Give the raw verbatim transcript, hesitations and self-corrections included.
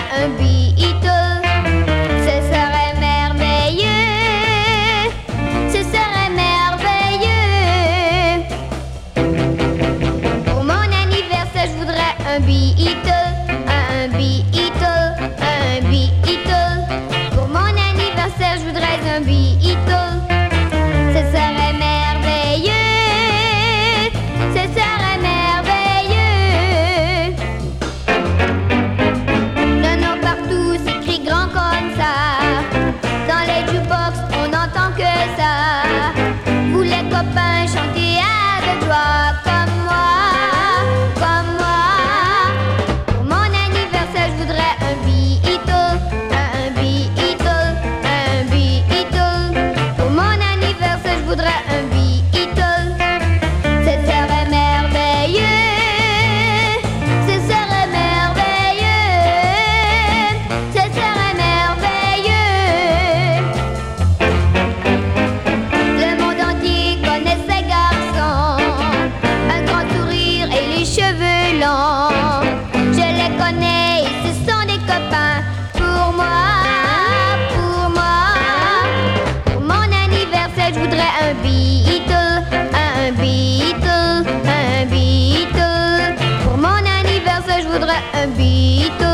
un Beatle. Ce serait merveilleux, ce serait merveilleux. Pour mon anniversaire, je voudrais un Beatle, un Beatle, un Beatle. Pour mon anniversaire, je voudrais un Beatle. Ce serait merveilleux, ce serait merveilleux. Non, non, partout s'écrit grand comme ça. Dans les jukebox, on n'entend que ça. Vous les copains, chantez avec joie comme moi, comme moi. Pour mon anniversaire, je voudrais un Beatle, un Beatle, un Beatle. Pour mon anniversaire, je voudrais un Beatle. Ce serait merveilleux, ce serait merveilleux, ce serait merveilleux. Le monde entier connaît ces garçons, un grand sourire et les cheveux longs. Je les connais et ce sont des copains pour moi, pour moi. Pour mon anniversaire, je voudrais un Beatle, un Beatle, un Beatle. Pour mon anniversaire, je voudrais un Beatle.